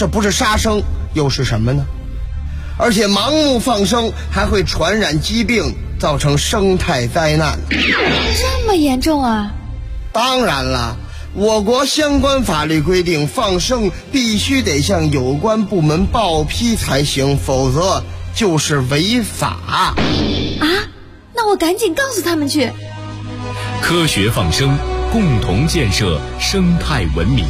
这不是杀生又是什么呢？而且盲目放生还会传染疾病，造成生态灾难。 这么严重啊？ 当然了，我国相关法律规定，放生必须得向有关部门报批才行，否则就是违法。 啊？那我赶紧告诉他们去。 科学放生，共同建设生态文明。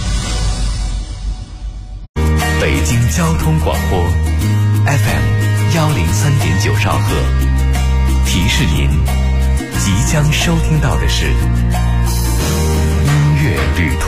北京交通广播 FM 103.9兆赫，提示您即将收听到的是音乐旅途。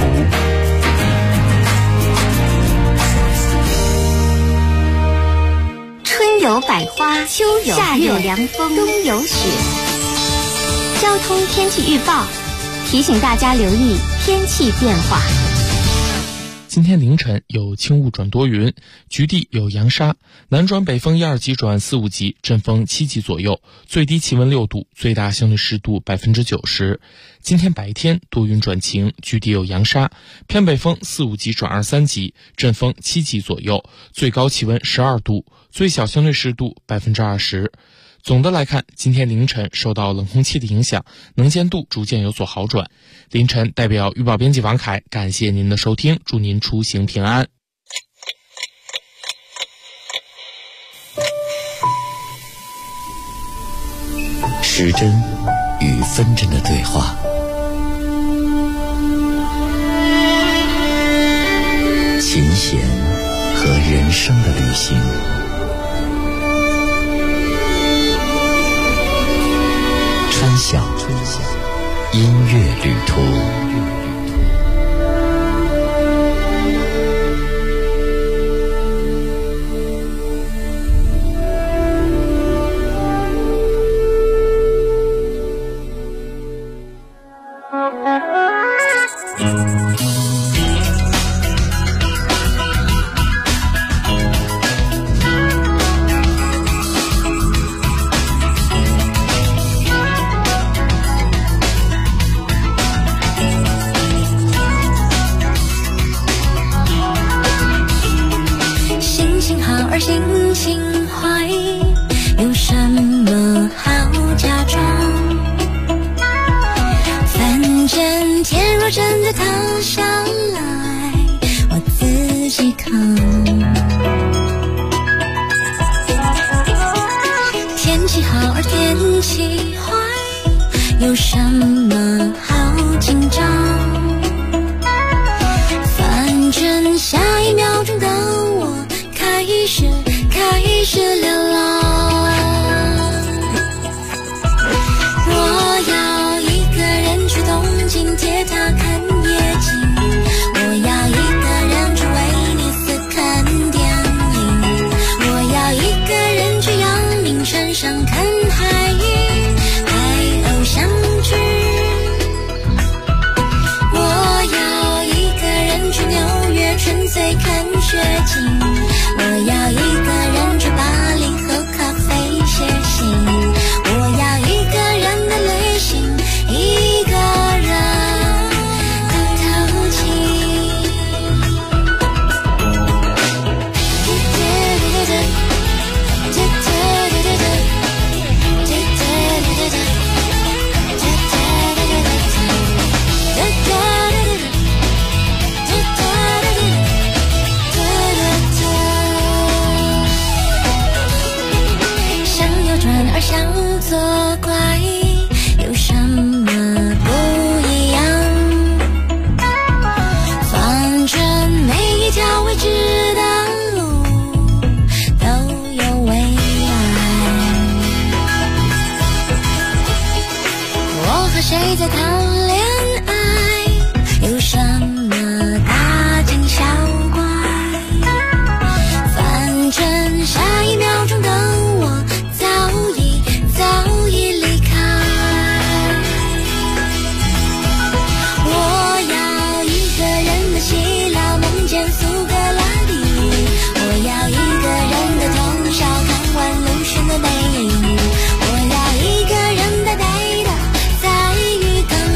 春有百花，秋有夏有凉风，冬有雪。交通天气预报提醒大家留意天气变化。 今天凌晨有轻雾转多云，局地有扬沙，南转北风1、2级转4、5级，阵风7级左右，最低气温6度，最大相对湿度90%。今天白天多云转晴，局地有扬沙，偏北风4、5级转2、3级，阵风7级左右，最高气温12度，最小相对湿度20%。总的来看，今天凌晨受到冷空气的影响，能见度逐渐有所好转。凌晨代表预报编辑王凯，感谢您的收听，祝您出行平安。 时针与分针的对话，琴弦和人生的旅行。春晓音乐旅途。 心情坏，有什么好假装？反正天若真的塌下来，我自己扛。天气好而天气坏，有什么好紧张？反正下一秒钟的我开始流浪。我要一个人去东京铁塔看夜景，我要一个人去威尼斯看电影，我要一个人去阳明山上看海鱼拍偶像剧，我要一个人去纽约纯粹看雪景，我要一个人去巴黎喝咖啡写信，我要一个人的旅行，一个人的淘气。而想作怪，有什么不一样？反正每一条未知的路都有未来。我和谁在谈恋爱？有什么大惊小怪？反正下一秒钟的我早已离开。我要一个人的希腊梦见苏格拉底，我要一个人的通宵看完陆逊的背影，我要一个人呆呆的在浴缸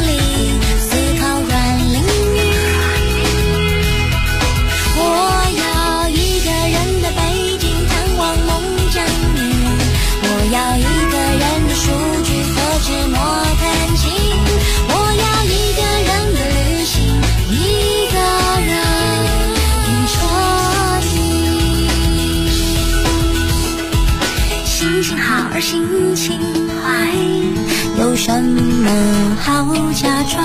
心情坏，有什么好假装？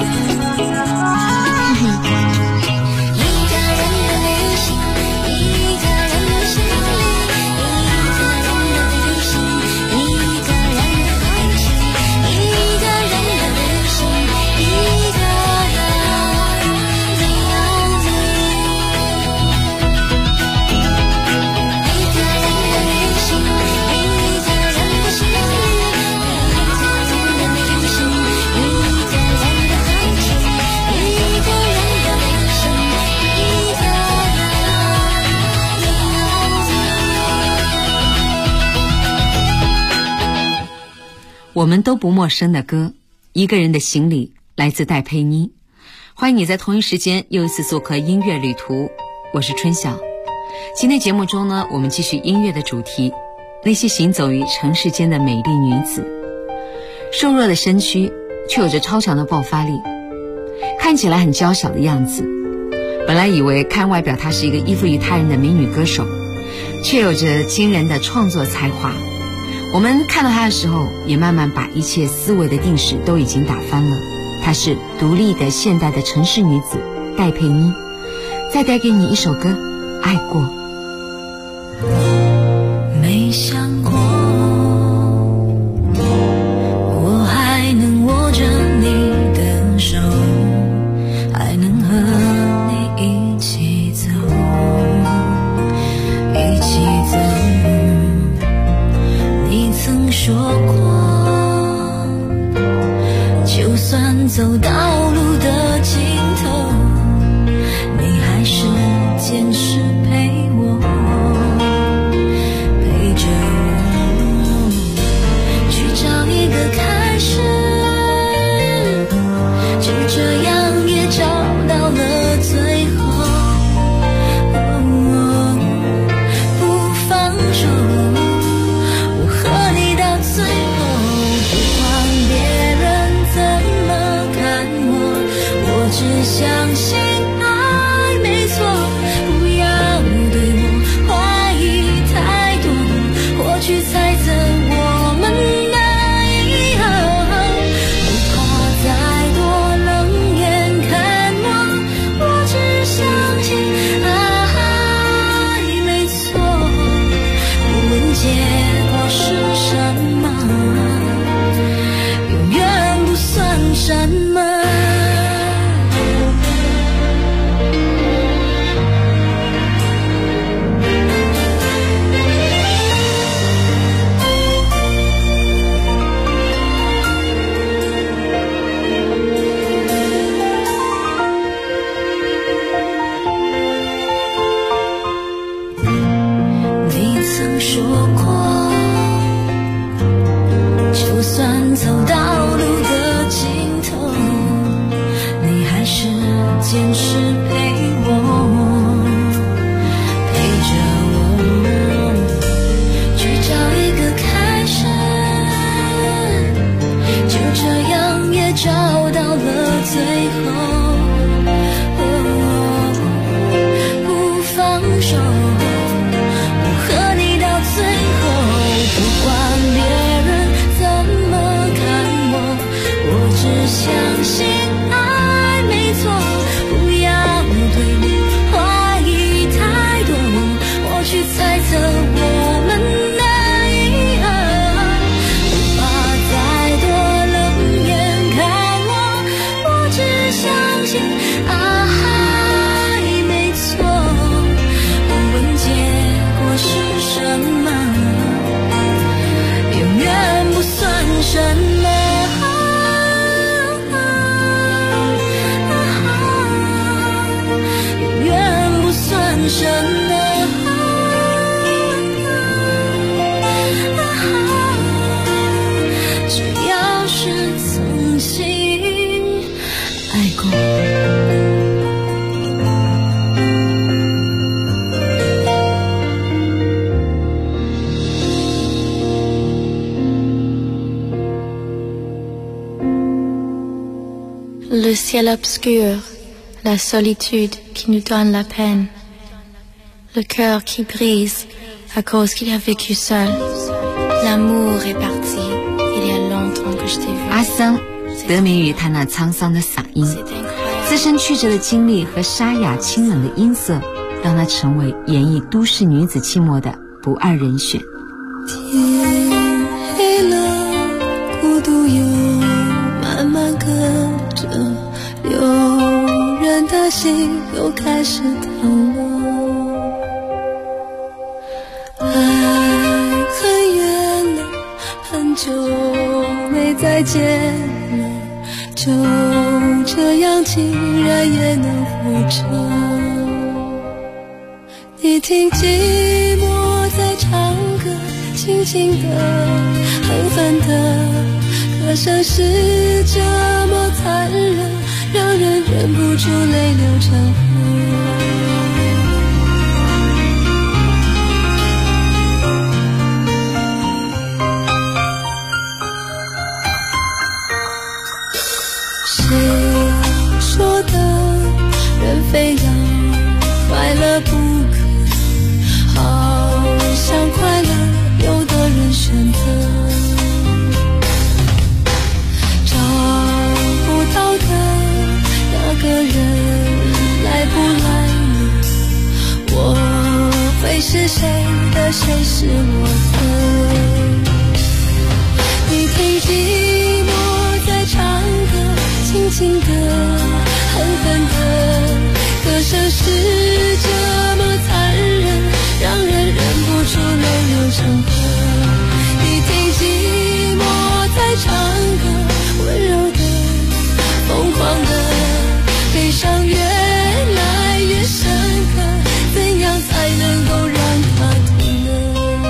我们都不陌生的歌，一个人的行李，来自戴佩妮。欢迎你在同一时间又一次做客音乐旅途，我是春晓。今天节目中呢，我们继续音乐的主题，那些行走于城市间的美丽女子。瘦弱的身躯却有着超强的爆发力，看起来很娇小的样子。本来以为看外表她是一个依附于他人的美女歌手，却有着惊人的创作才华。我们看到她的时候，也慢慢把一切思维的定式都已经打翻了。她是独立的现代的城市女子戴佩妮。再带给你一首歌，爱过。 没想过我还能握着你的手，还能和你一起走，一起走。你曾说过，就算走到路的尽头，你还是坚持陪我，陪着我去找一个开始，就这样也找到了最后。不放手，我和你到最后，不管别人怎么看我，我只相信爱没错。不要对我怀疑太多，或去猜测我们的以后。不怕再多冷眼看我，我只相信爱没错。无论结果是什么，永远不算什么。你曾说过，就算走到路的尽头，你还是坚持陪我，陪着我去找一个开始，就这样也找到了最后。不放手，我和你到最后，不管别人怎么看我，我只相信爱没错。不要对我怀疑太多，我去猜测我们的以后。不怕再多冷眼看我，我只相信爱没错。无论结果是什么，永远不算什么。永远不算什么。只要是曾经爱过。 Le ciel obscur, la solitude qui nous donne la peine, le cœur qui brise à cause qu'il a vécu seul. L'amour est parti, il y a longtemps que je t'ai vu. 阿桑得名于他那沧桑的嗓音，自身曲折的经历和沙哑清冷的音色，让她成为演绎都市女子寂寞的不二人选。 天黑了，孤独又慢慢跟着流，人的心又开始疼了。爱很远了，很久没再见了，就这样竟然也能活着。你听寂寞在唱歌，轻轻的，狠狠的，歌声是这么残忍，让人忍不住泪流成河。谁说的人非要快乐不可，好像快乐有的人选择找不到的那个人来不来呢？我会是谁的，谁是我的？你听寂寞在唱歌，轻轻的，狠狠的，歌声是这么残忍，让人忍不住泪流成河。你听寂寞在唱歌，温柔的，疯狂的，悲伤越来越深刻，怎样才能够让它停呢？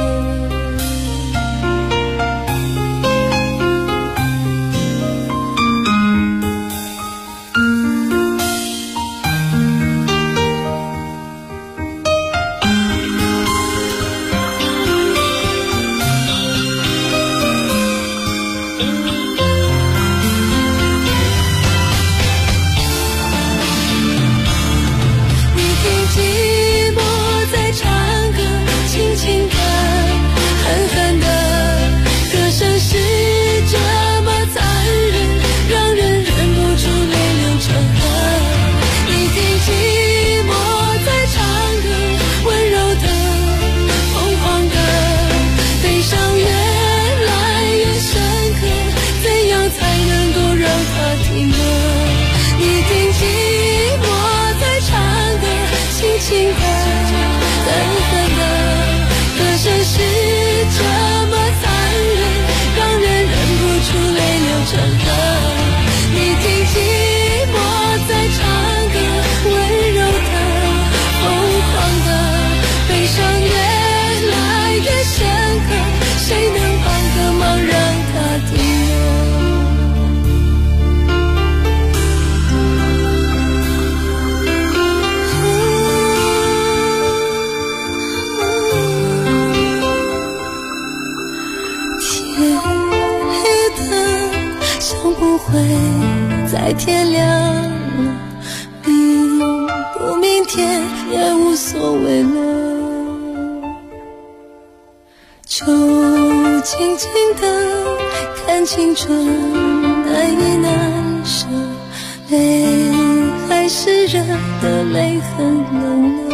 再天亮了，明不明天也无所谓了，就静静的看青春难以难舍，泪还是热的，泪很冷了。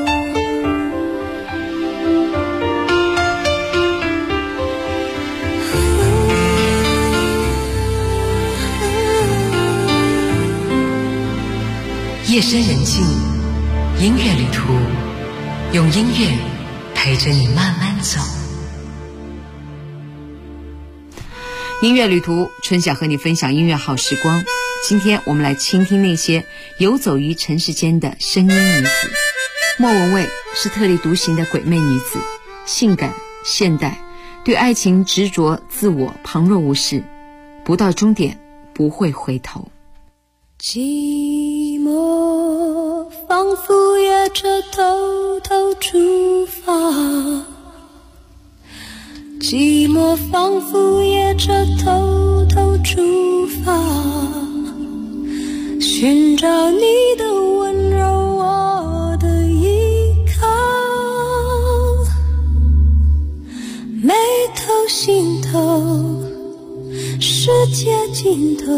夜深人静，音乐旅途，用音乐陪着你慢慢走。音乐旅途，春晓和你分享音乐好时光。今天我们来倾听那些游走于尘世间的声音女子。莫文蔚是特立独行的鬼魅女子，性感现代，对爱情执着自我，旁若无事，不到终点不会回头。 寂寞仿佛也着偷偷出发，寂寞仿佛也着偷偷出发，寻找你的温柔，我的依靠，眉头头，世界尽头，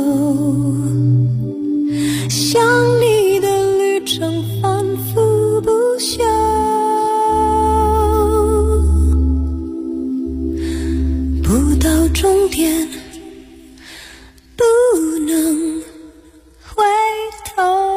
想你的旅程反复不休，不到终点不能回头。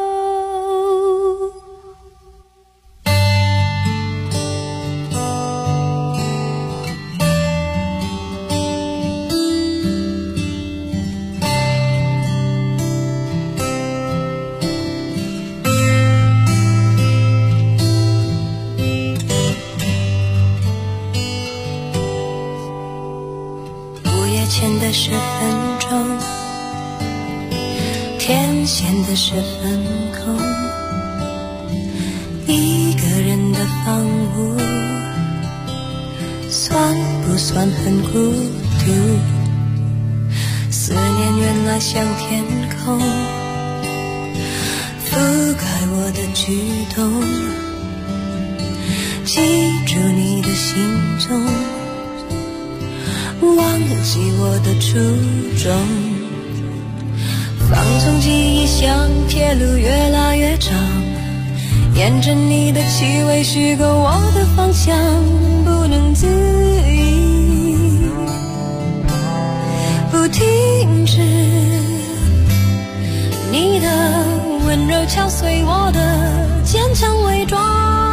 前的10分钟，天显得10分空，一个人的房屋，算不算很孤独？思念原来像天空，覆盖我的举动，记住你的行踪，忘记我的初衷，放纵记忆像铁路越拉越长，沿着你的气味虚构我的方向，不能自已，不停止，你的温柔敲碎我的坚强伪装，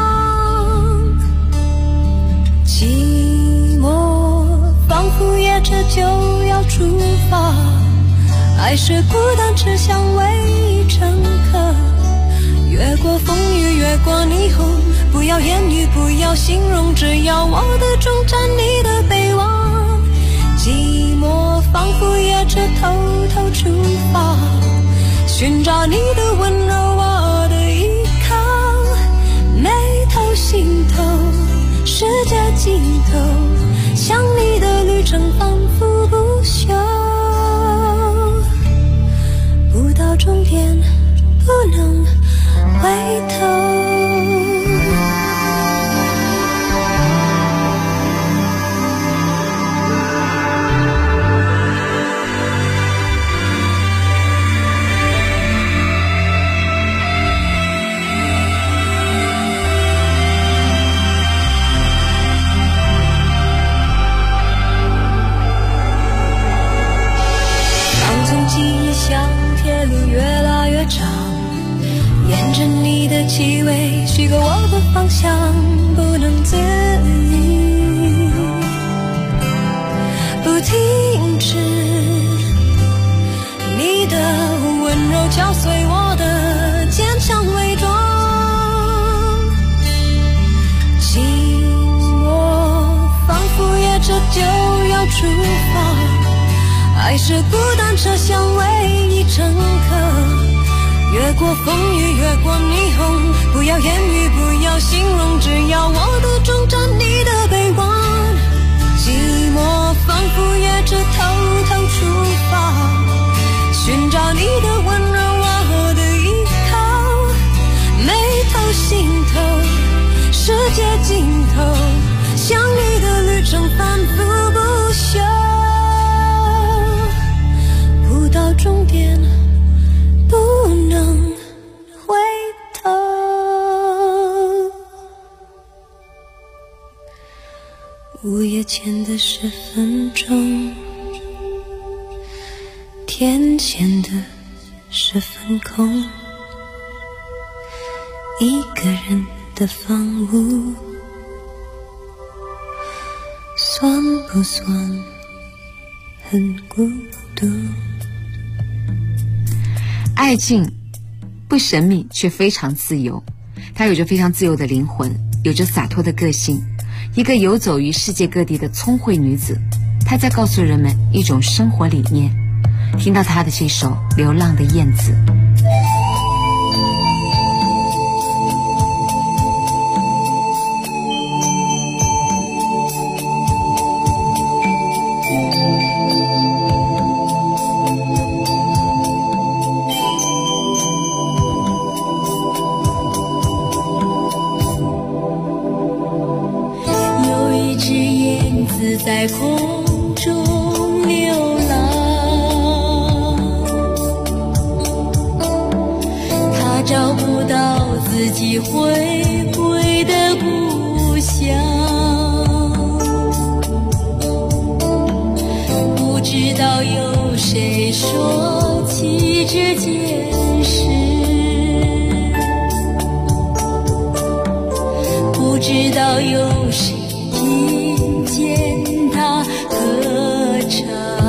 寂寞仿佛夜车就要出发，爱是孤单只想为乘客，越过风雨越过霓虹，不要言语不要形容，只要我的终站你的北望，寂寞仿佛夜车偷偷出发，寻找你的温柔我的依靠，眉头心头世界尽头，想你的旅程反复不休，不到终点不能回头。沿着你的气味虚构我的方向，不能自已，不停止，你的温柔敲碎我的坚强伪装，寂寞仿佛夜车就要出发，爱是孤单车厢唯一乘客，越过风雨越过霓虹，不要言语不要形容，只要我的终站你的北望，寂寞仿佛夜车偷偷出发，寻找你的温柔我的依靠，眉头心头世界尽头，想你的旅程反复不休，不到终点不能回头。午夜前的10分钟，天显得10分空，一个人的房屋，算不算很孤独？ 爱情不神秘却非常自由，它有着非常自由的灵魂，有着洒脱的个性，一个游走于世界各地的聪慧女子，她在告诉人们一种生活理念。听到她的这首《流浪的燕子》。 在空知道有谁听见他歌唱。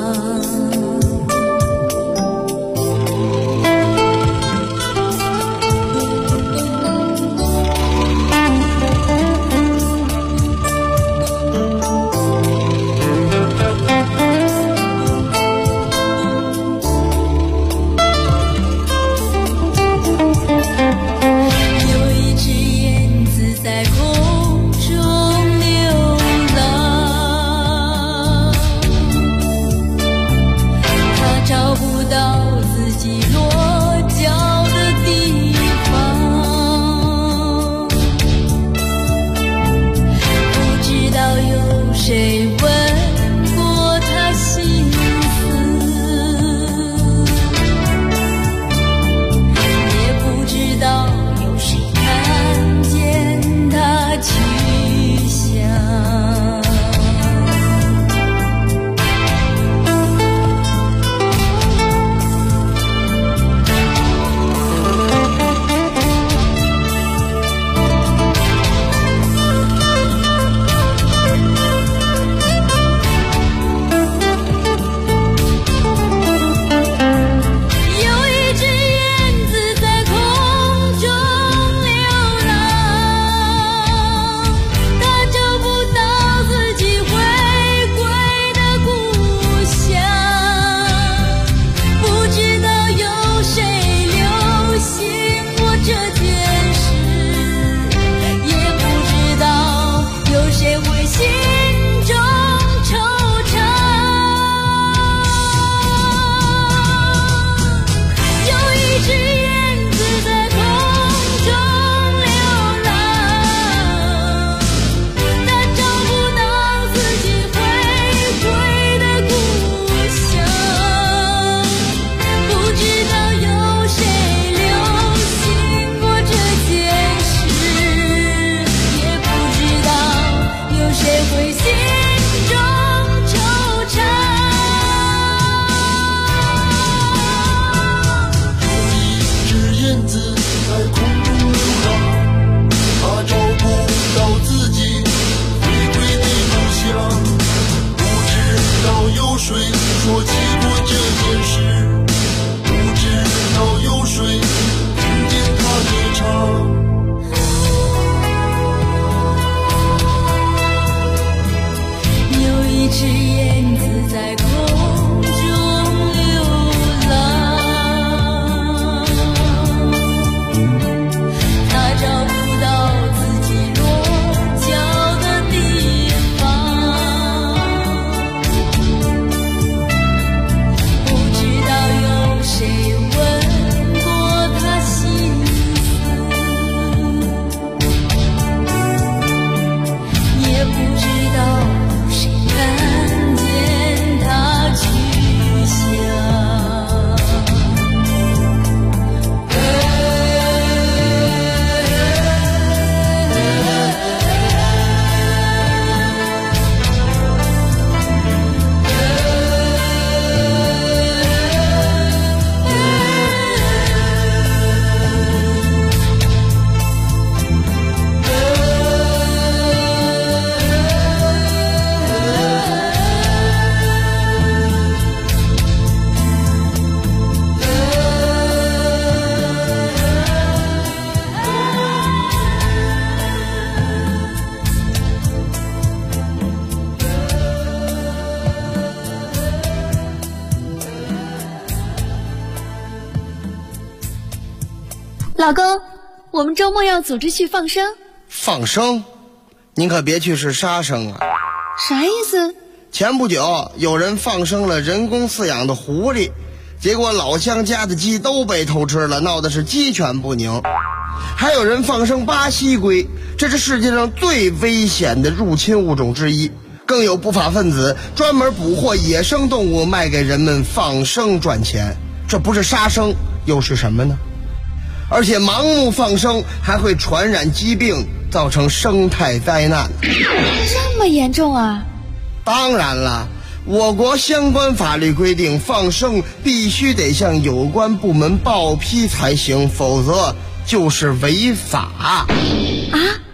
老公，我们周末要组织去放生。 放生？您可别去是杀生啊！ 啥意思？ 前不久有人放生了人工饲养的狐狸，结果老乡家的鸡都被偷吃了，闹得是鸡犬不宁。还有人放生巴西龟，这是世界上最危险的入侵物种之一。更有不法分子专门捕获野生动物卖给人们放生赚钱，这不是杀生又是什么呢？而且盲目放生还会传染疾病，造成生态灾难。 这么严重啊？ 当然了，我国相关法律规定，放生必须得向有关部门报批才行，否则就是违法。 啊？那我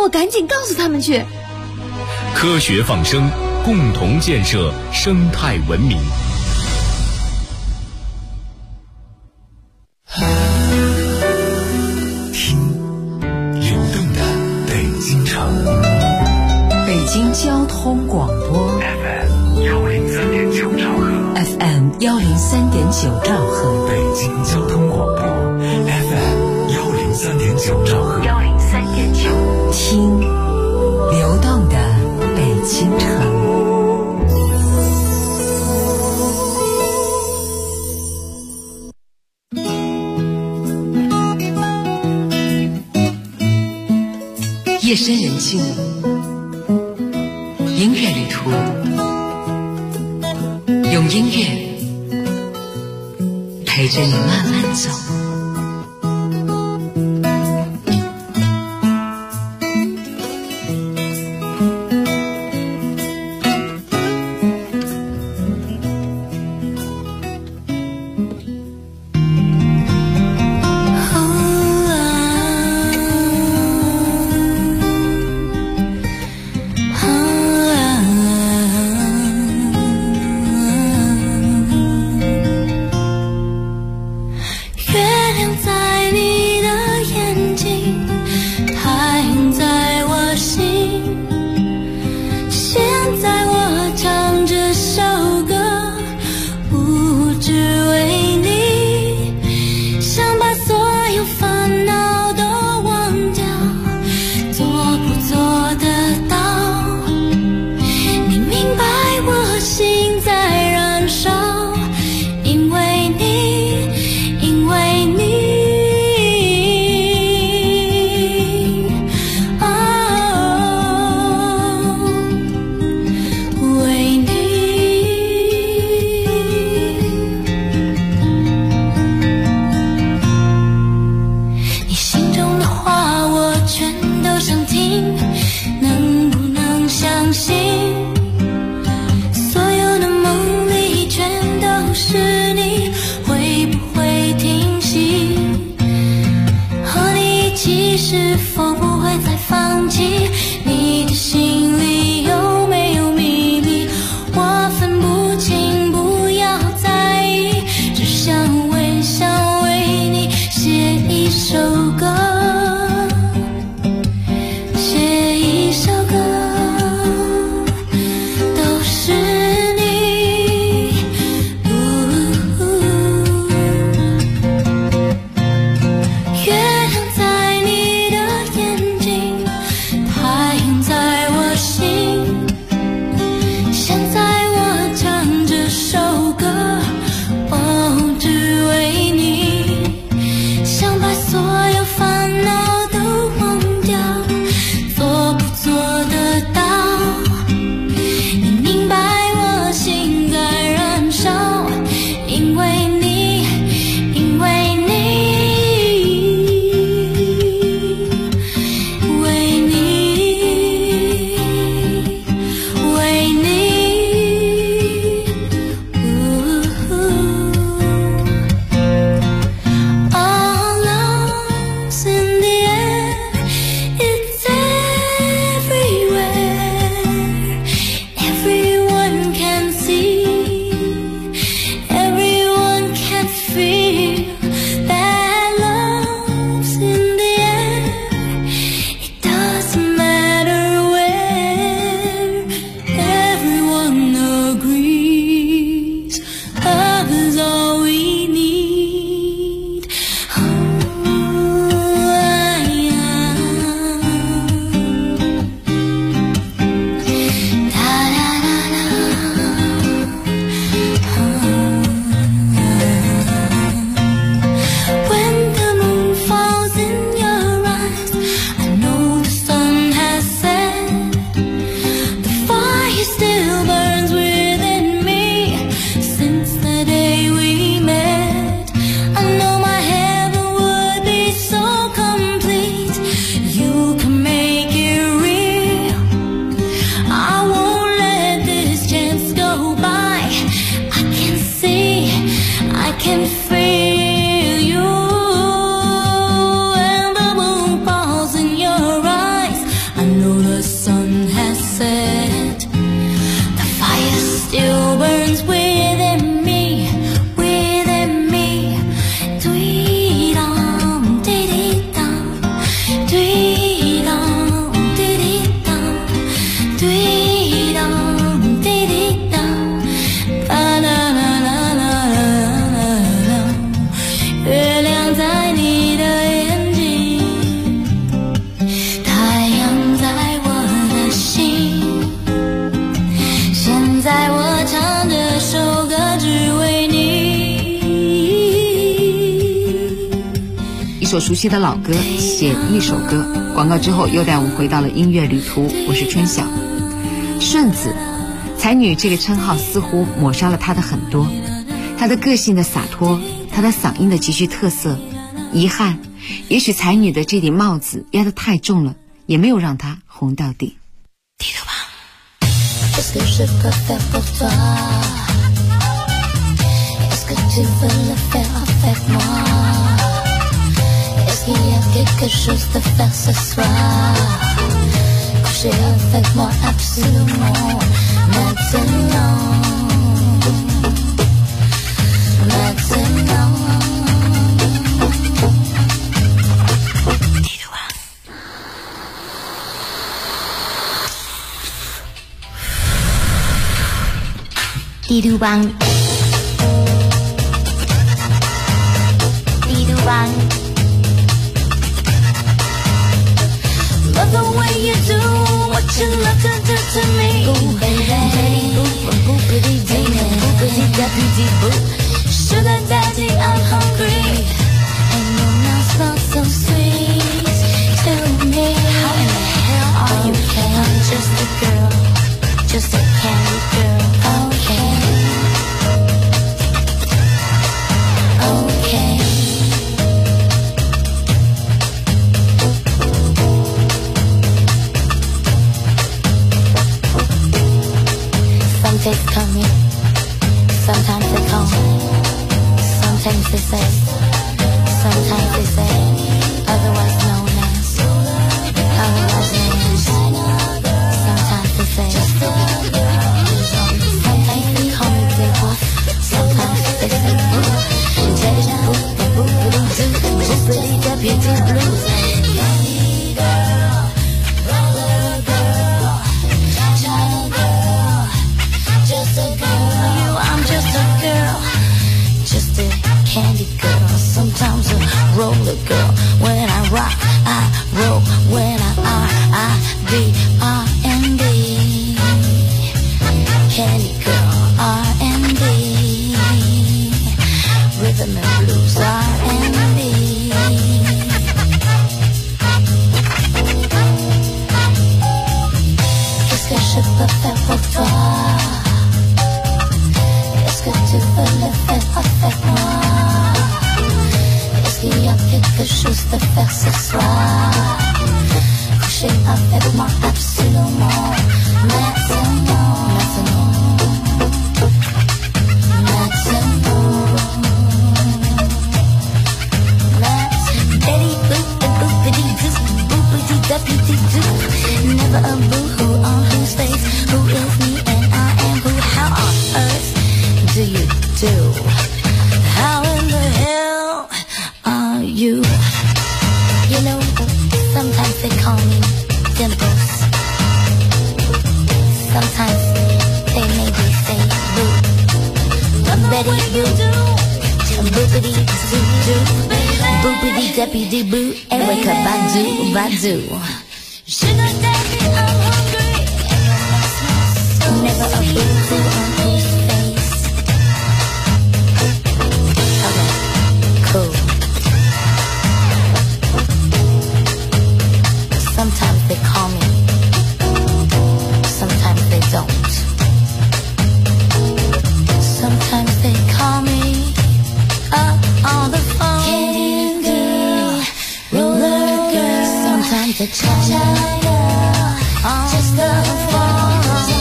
我赶紧告诉他们去。 科学放声，共同建设生态文明。听流动的北京城， 北京交通广播 FM103.9兆赫 FM103.9兆赫， 北京交通广播 FM103.9兆赫 103.9，听流动的北京城。夜深人静，音乐旅途，用音乐陪着你慢慢走。 在我心。 首熟悉的老歌，写一首歌。广告之后又带我们回到了音乐旅途，我是春晓。顺子，才女这个称号似乎抹杀了她的很多，她的个性的洒脱，她的嗓音的极具特色。遗憾，也许才女的这顶帽子压得太重了，也没有让她红到底。 Est-ce que je peux faire pour toi? Est-ce que tu veux le faire avec moi? Est-ce qu'il y a quelque chose de faire ce soir? Coucher avec moi absolument maintenant. Maintenant. Đi bang, đi bang. Love the way you do what you love to do to me. Ooh, baby, boopity dee, boopity deputy boop. Sugar daddy, I'm hungry, and your mouth smells so sweet to me. How in the hell are you? I'm just a girl, just a candy girl. Okay. Okay. Some days coming, sometimes they come, sometimes they say, sometimes they say, otherwise known as, otherwise known as, sometimes they say, sometimes they call me Playboy, sometimes they say, boopity deputy blues. Roller girl, China girl, just a girl. I'm just a girl, just a candy girl. Sometimes a roller girl. When I rock, I roll. When I R-I-B, R&B. Candy girl, R&B. Rhythm and blues, R&B. Qu'est-ce que je peux faire pour toi? Est-ce que tu veux le faire avec moi? Est-ce qu'il y a quelque chose de faire ce soir? Coucher avec moi absolument maintenant. Deputy do, never a boo-hoo on whose face, who is me and I am who, how on earth do you do? How in the hell are you? You know, sometimes they call me Dimples, sometimes they maybe say boo, Betty boo, boopity doo-doo, boopity deputy boo, and wake up badu. Sugar daddy, I'm hungry, never a boo-hoo on whose face. Okay, cool. Sometimes they call me, sometimes they don't. Sometimes they call me up on the phone. Candy girl, roller girl, sometimes they call me just the phone.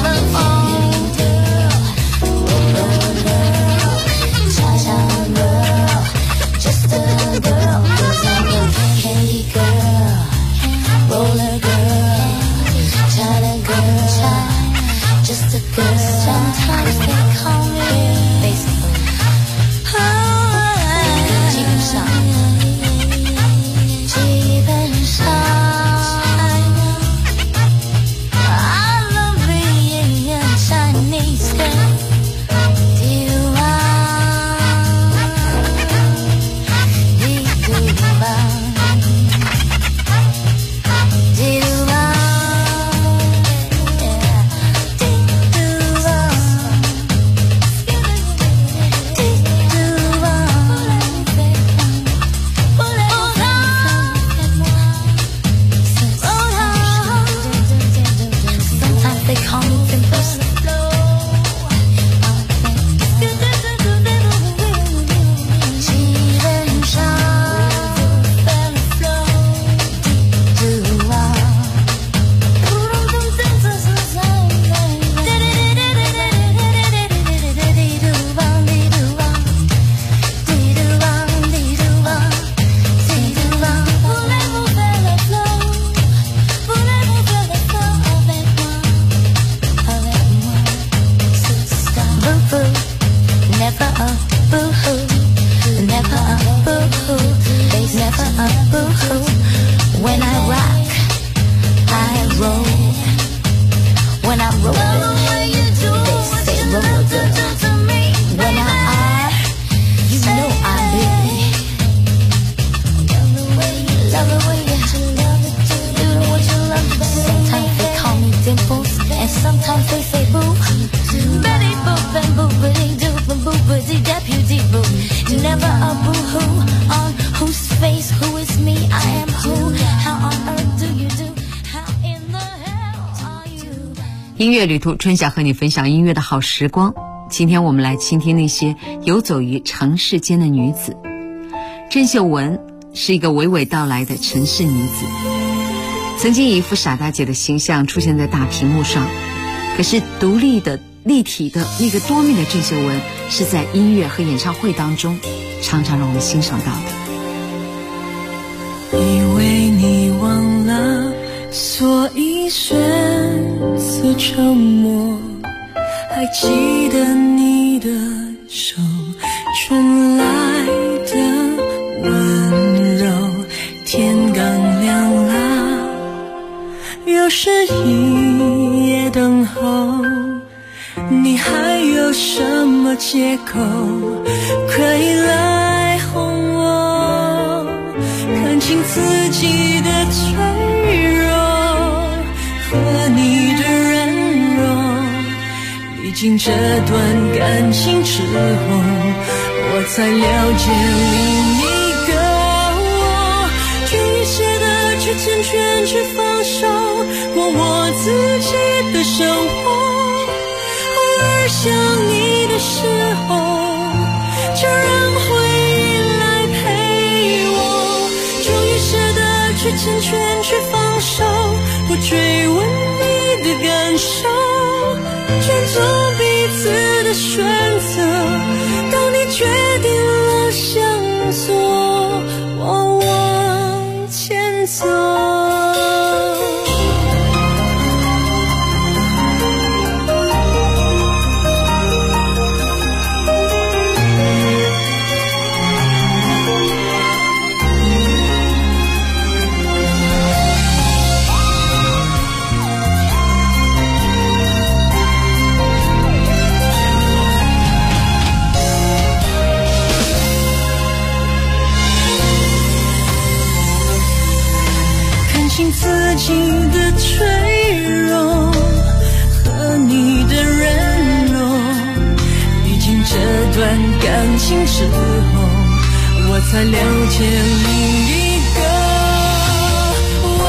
Roller girl, cha-cha girl, just a girl, 'cause I'm a candy girl, roller girl, cha-cha girl, just a girl. Sometimes they call me basically. I love 音乐旅途，春晓和你分享音乐的好时光。今天我们来倾听那些游走于城市间的女子。郑秀文是一个娓娓道来的城市女子，曾经以一副傻大姐的形象出现在大屏幕上，可是独立的立体的那个多面的郑秀文是在音乐和演唱会当中常常让我们欣赏到的。以为你忘了，所以选择沉默，还记得你的手，传来的温柔。天刚亮了，又是一夜等候，你还有什么借口可以来哄我？看清自己的脆弱和你的软弱，历经这段感情之后，我才了解另一个我，去写的去成全去放手，过我自己的生活。偶尔想你的时候，就让回忆来陪我。终于舍得去成全去放手，不追问你的感受，尊重彼此的选择。当你决定了向左，我往前走。自己的脆弱和你的软弱，历经这段感情之后，我才了解另一个我。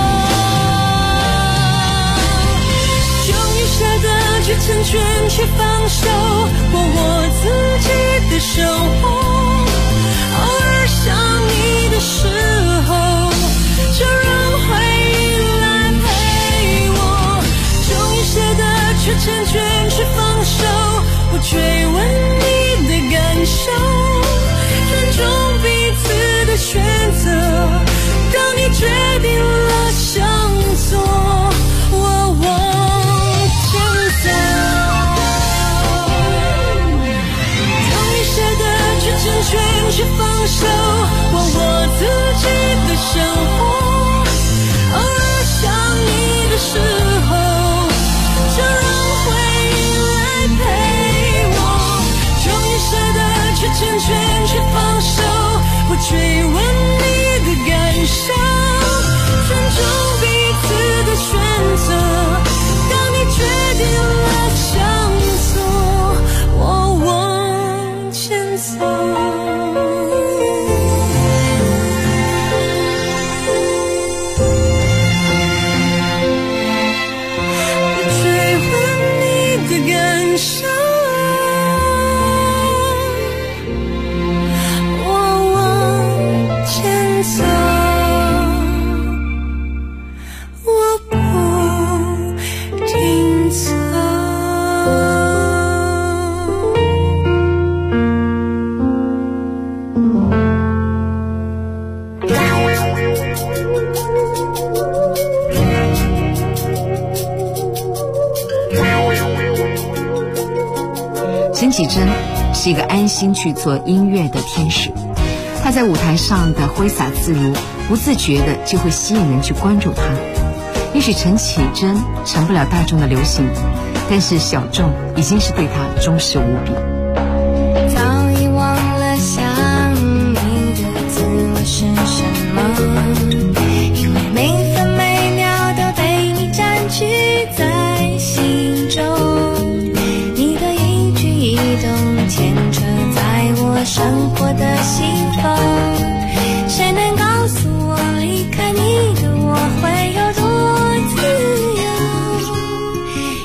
终于舍得去成全去放手，过我自己的生活。偶尔想你的时候，就让回忆来陪我。终于舍得去成全去放手，不追问你的感受，尊重彼此的选择。当你决定了向左，我往前走。终于舍得去成全去放手，过我自己的生活。偶尔想你的时候，就让回忆来陪我。终于舍得去成全去放手，不追问你的感受，尊重彼此的选择。当你决定了向左，我往前走。 陈绮贞是一个安心去做音乐的天使，她在舞台上的挥洒自如，不自觉的就会吸引人去关注她。也许陈绮贞成不了大众的流行，但是小众已经是对她忠实无比。 早已忘了想你的滋味是什么，因为每分每秒都被你占据在心中，你的一举一动牵扯在我生活的西风。谁能告诉我离开你的我会有多自由？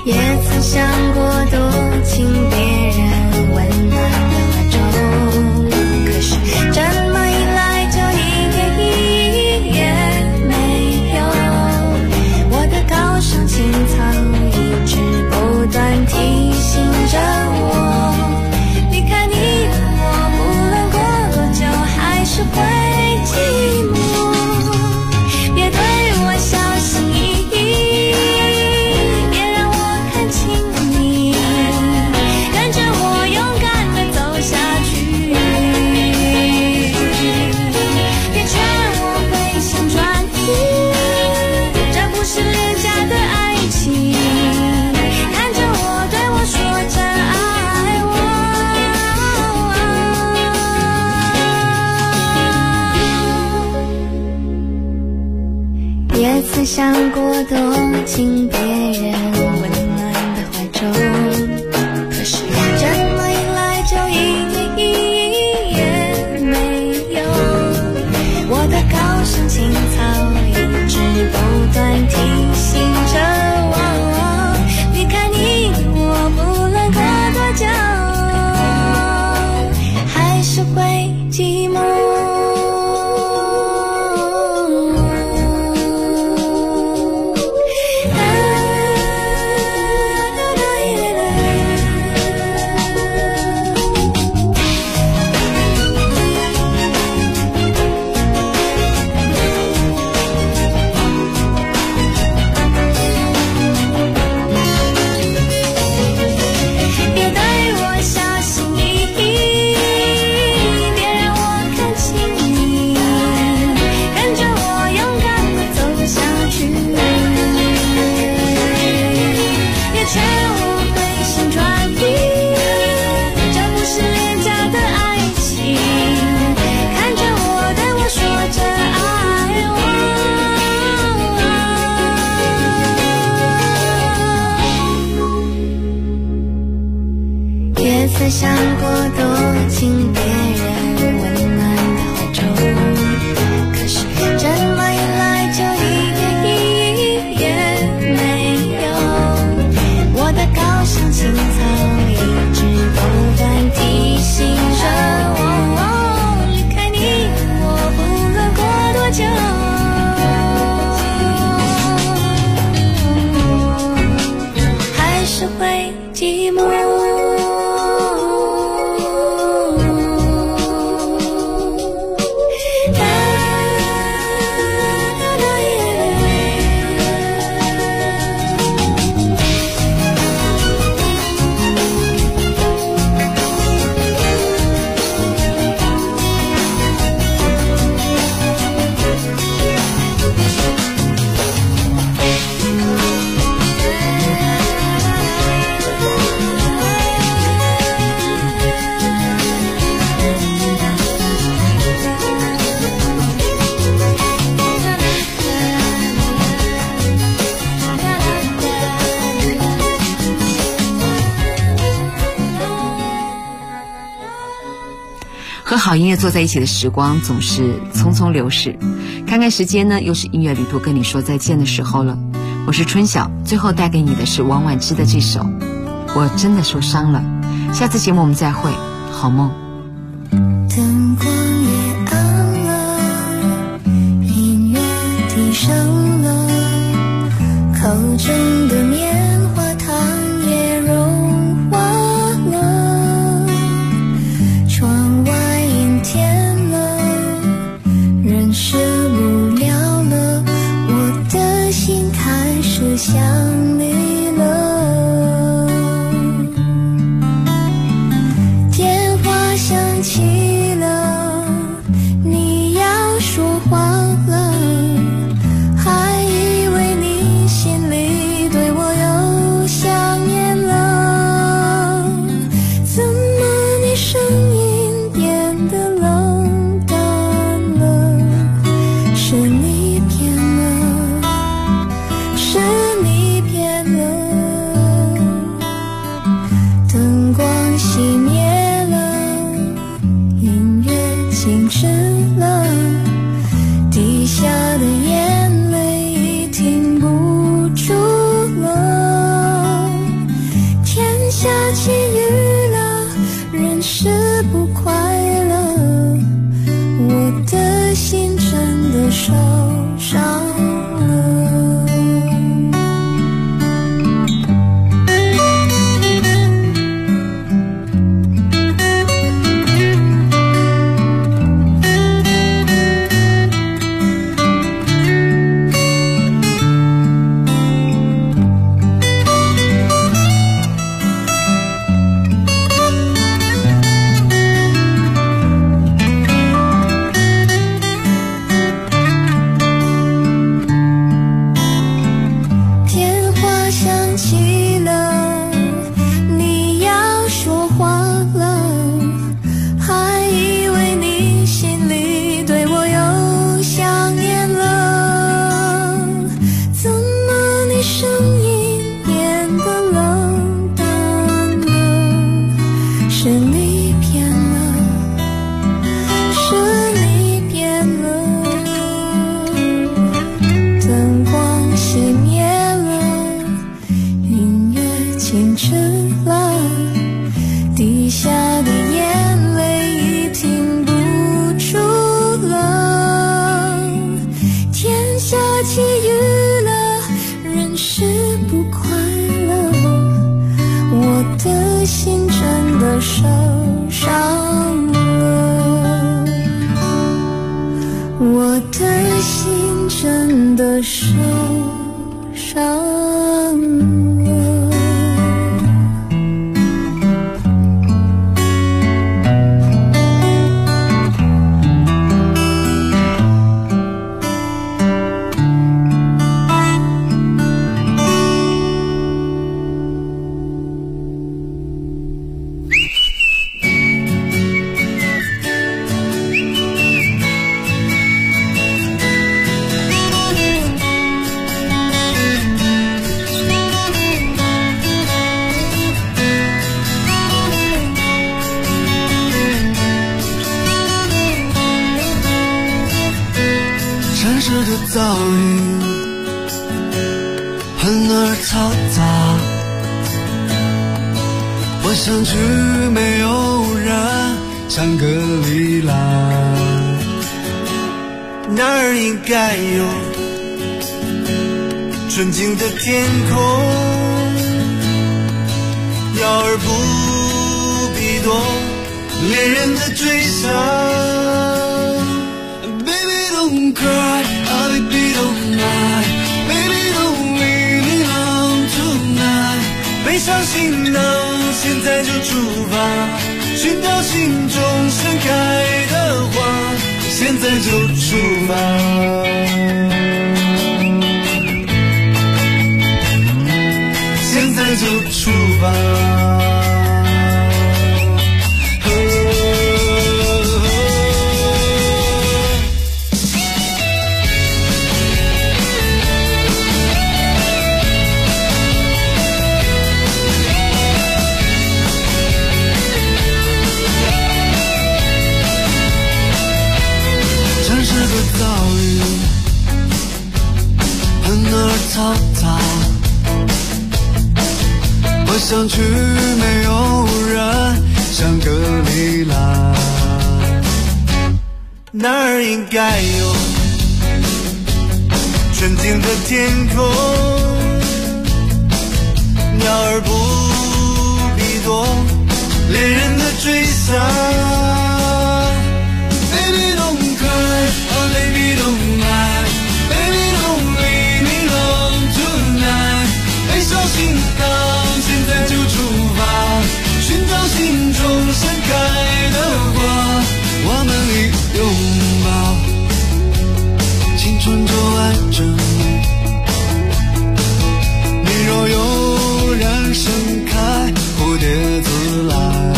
进别人温暖的怀中，可是这么一来就一点意义也没有。我的高尚情操一直不断提醒着我，离开你我不论过多久，还是会寂寞。曾想过躲进别人温暖的怀中，可是这么一来就一点意义也没有。我的高尚情操一直不断提醒着我，离开你我不论过多久，还是会寂寞。 和好音乐坐在一起的时光总是匆匆流逝，看看时间呢，又是音乐旅途跟你说再见的时候了。我是春晓，最后带给你的是王菀之的这首《我真的受伤了》。下次节目我们再会，好梦。 灯光也暗了，音乐低声了，口中的棉花糖也融化了，窗外天了，人受不了了，我的心开始想你了。电话响起了，你要说话了，还以为你心里对我有想念了，怎么你声音变得冷淡了？是你变了，是你变了。灯光熄灭了，音乐静止了，滴下的眼泪已停不住了。天下起雨了，人是不快乐，我的心真的受伤了。 声音变得冷淡了，是你变了，是你变了。灯光熄灭了，音乐静止了，滴下的眼泪已停不住了。天下起雨了，人是不快乐，我的心真的受伤了，我的心真的受伤了。 城市的噪音很而嘈杂，我想去没有人，香格里拉，那儿应该有纯净的天空，鸟儿不必多，恋人的追想。Don't cry, oh baby don't lie, baby don't leave me alone tonight。 背上行囊，现在就出发，寻找心中盛开的花，现在就出发，现在就出发。噪音很而嘈杂，我想去没有人，香格里拉，那儿应该有纯净的天空，鸟儿不必多，恋人的追想。Baby don't cry, oh baby don't lie, baby don't leave me alone tonight。 背上行囊，现在就出发，寻找心中盛开的花，我们一拥抱，青春就爱着你，你若有人盛开，蝴蝶自来，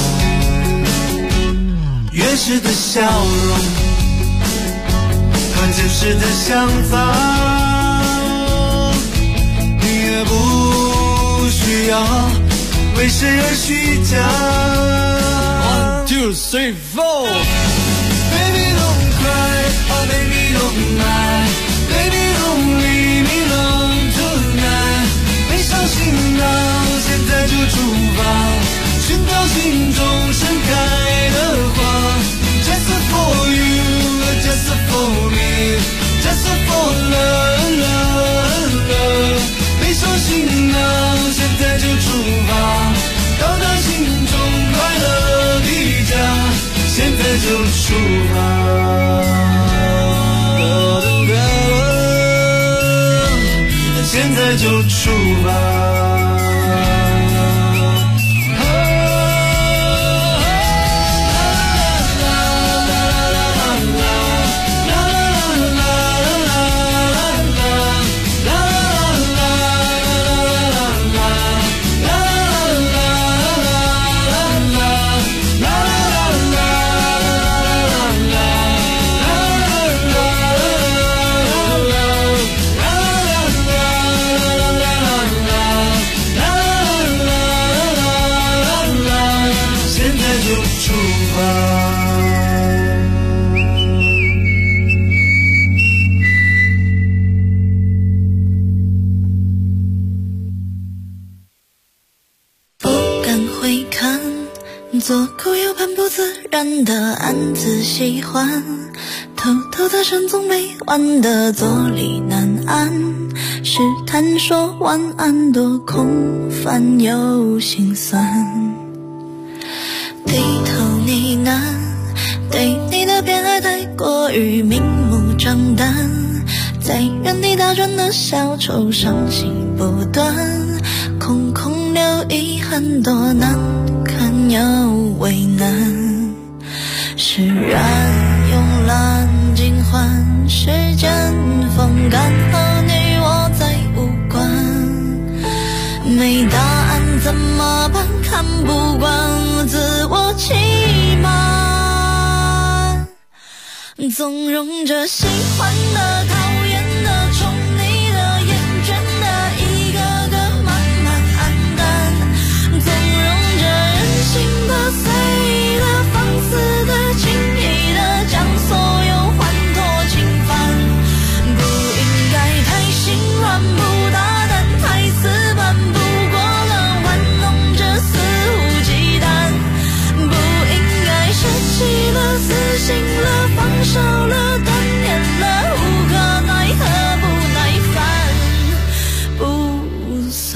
原始的笑容和真实的想法，你也不需要为谁而虚假。1, 2, 3, 4 Baby don't cry, oh baby don't lie, baby don't leave me alone tonight。 背上行囊，现在就出发，寻找心中盛开的花。Just for you, just for me, just for love, love, love。 背上行囊，现在就出发，到达心中快乐的家，现在就出发，现在就出发。 左口又半不自然的暗自喜欢，偷偷的神总没完的坐立难安，试探说晚安多空泛又心酸，低头呢喃，对你的偏爱太过于明目张胆，在原地打转的小丑伤心不断，空空留遗憾多难堪又为难，释然慵懒尽欢，时间风干和你我再无关，没答案怎么办？看不惯自我欺瞒，纵容着喜欢的、讨厌的、宠你的、厌倦的，一个个慢慢黯淡，纵容着任性的、随意的、放肆的、轻易的，将所有欢脱侵犯，不应该太心软，不大胆，太死板，不过了玩弄着肆无忌惮，不应该舍弃了、死心了、放手了、断念了、无可奈何、不耐烦，不算。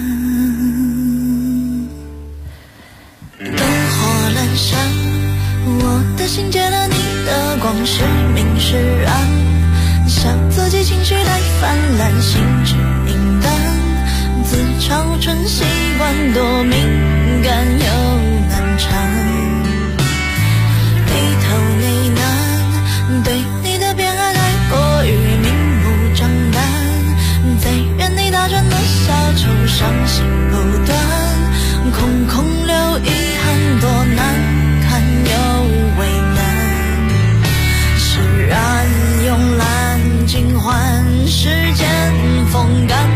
灯火阑珊，我的心借了你的光，是明是暗，笑自己情绪太泛滥，心智明淡，自嘲成习惯，多敏感又难缠，低头呢喃，对你的偏爱太过于明目张胆，在原地打转的小丑伤心不断，空空留遗憾多难堪又为难，释然慵懒尽欢，时间风干